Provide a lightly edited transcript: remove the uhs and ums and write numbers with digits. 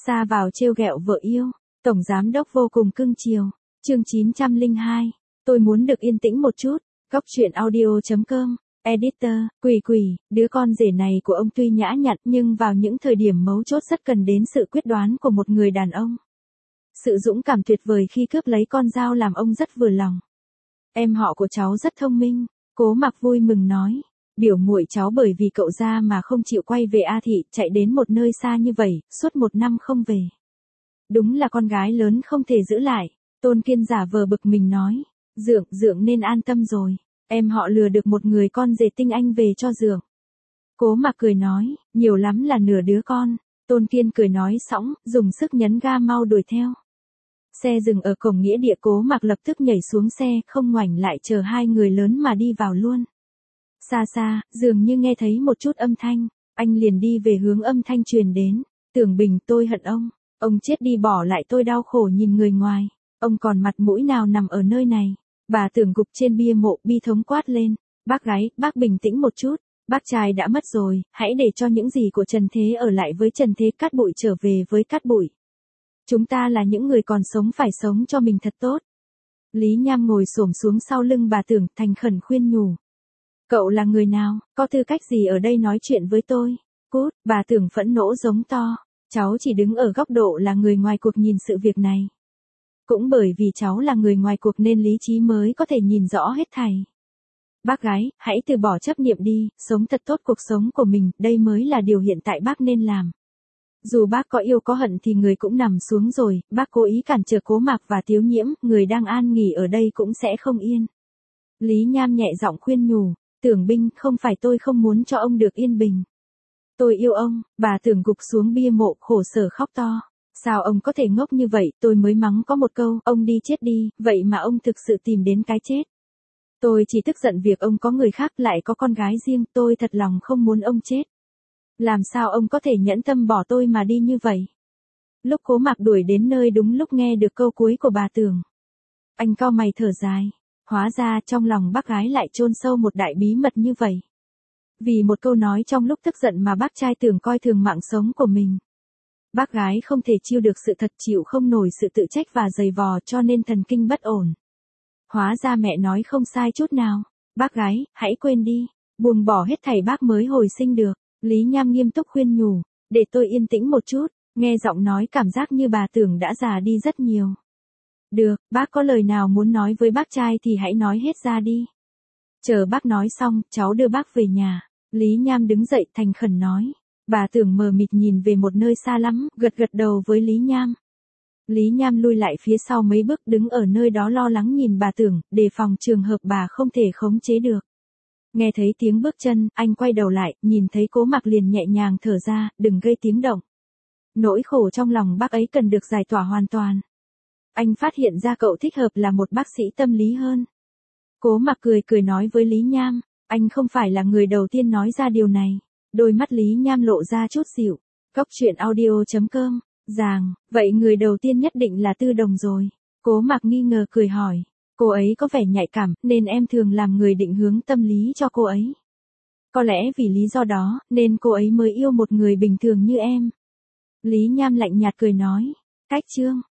Xa vào trêu ghẹo vợ yêu, tổng giám đốc vô cùng cưng chiều. Chương 902, tôi muốn được yên tĩnh một chút. Góc truyện audio.com. Editor, Quỷ, đứa con rể này của ông tuy nhã nhặn nhưng vào những thời điểm mấu chốt rất cần đến sự quyết đoán của một người đàn ông. Sự dũng cảm tuyệt vời khi cướp lấy con dao làm ông rất vừa lòng. Em họ của cháu rất thông minh, Cố Mặc vui mừng nói. Biểu muội cháu bởi vì cậu ra mà không chịu quay về A Thị, chạy đến một nơi xa như vậy, suốt 1 năm không về. Đúng là con gái lớn không thể giữ lại, Tôn Kiên giả vờ bực mình nói. Dượng nên an tâm rồi, em họ lừa được một người con rể tinh anh về cho Dượng. Cố Mặc cười nói, nhiều lắm là nửa đứa con. Tôn Kiên cười nói sõng, dùng sức nhấn ga mau đuổi theo. Xe dừng ở cổng nghĩa địa, Cố Mặc lập tức nhảy xuống xe, không ngoảnh lại chờ hai người lớn mà đi vào luôn. Xa, dường như nghe thấy một chút âm thanh, anh liền đi về hướng âm thanh truyền đến. Tưởng Bình, tôi hận ông chết đi bỏ lại tôi đau khổ nhìn người ngoài, ông còn mặt mũi nào nằm ở nơi này. Bà Tưởng gục trên bia mộ bi thống quát lên, bác gái, bác bình tĩnh một chút, bác trai đã mất rồi, hãy để cho những gì của Trần Thế ở lại với Trần Thế, Cát Bụi trở về với Cát Bụi. Chúng ta là những người còn sống phải sống cho mình thật tốt. Lý Nham ngồi xổm xuống sau lưng bà Tưởng, thành khẩn khuyên nhủ. Cậu là người nào, có tư cách gì ở đây nói chuyện với tôi? Cút, bà Tưởng phẫn nộ giống to. Cháu chỉ đứng ở góc độ là người ngoài cuộc nhìn sự việc này. Cũng bởi vì cháu là người ngoài cuộc nên lý trí mới có thể nhìn rõ hết thảy. Bác gái, hãy từ bỏ chấp niệm đi, sống thật tốt cuộc sống của mình, đây mới là điều hiện tại bác nên làm. Dù bác có yêu có hận thì người cũng nằm xuống rồi, bác cố ý cản trở Cố Mặc và Tiếu Nhiễm, người đang an nghỉ ở đây cũng sẽ không yên. Lý Nham nhẹ giọng khuyên nhủ, Tưởng Binh, không phải tôi không muốn cho ông được yên bình. Tôi yêu ông. Bà Tưởng gục xuống bia mộ khổ sở khóc to. Sao ông có thể ngốc như vậy, tôi mới mắng có một câu, ông đi chết đi, vậy mà ông thực sự tìm đến cái chết. Tôi chỉ tức giận việc ông có người khác lại có con gái riêng, tôi thật lòng không muốn ông chết. Làm sao ông có thể nhẫn tâm bỏ tôi mà đi như vậy? Lúc Cố Mặc đuổi đến nơi đúng lúc nghe được câu cuối của bà Tưởng. Anh cau mày thở dài. Hóa ra trong lòng bác gái lại chôn sâu một đại bí mật như vậy. Vì một câu nói trong lúc tức giận mà bác trai Tưởng coi thường mạng sống của mình. Bác gái không thể chịu được sự thật, chịu không nổi sự tự trách và giày vò cho nên thần kinh bất ổn. Hóa ra mẹ nói không sai chút nào. Bác gái, hãy quên đi. Buông bỏ hết thảy bác mới hồi sinh được. Lý Nham nghiêm túc khuyên nhủ. Để tôi yên tĩnh một chút. Nghe giọng nói cảm giác như bà Tưởng đã già đi rất nhiều. Được, bác có lời nào muốn nói với bác trai thì hãy nói hết ra đi. Chờ bác nói xong, cháu đưa bác về nhà. Lý Nham đứng dậy thành khẩn nói. Bà Tưởng mờ mịt nhìn về một nơi xa lắm, gật đầu với Lý Nham. Lý Nham lui lại phía sau mấy bước, đứng ở nơi đó lo lắng nhìn bà Tưởng, đề phòng trường hợp bà không thể khống chế được. Nghe thấy tiếng bước chân, anh quay đầu lại, nhìn thấy Cố Mặc liền nhẹ nhàng thở ra, đừng gây tiếng động. Nỗi khổ trong lòng bác ấy cần được giải tỏa hoàn toàn. Anh phát hiện ra cậu thích hợp là một bác sĩ tâm lý hơn. Cố Mặc cười nói với Lý Nham, anh không phải là người đầu tiên nói ra điều này. Đôi mắt Lý Nham lộ ra chút dịu. Góc truyện audio.com. Vậy người đầu tiên nhất định là Tư Đồng rồi. Cố Mặc nghi ngờ cười hỏi. Cô ấy có vẻ nhạy cảm, nên em thường làm người định hướng tâm lý cho cô ấy. Có lẽ vì lý do đó, nên cô ấy mới yêu một người bình thường như em. Lý Nham lạnh nhạt cười nói. Cách chương.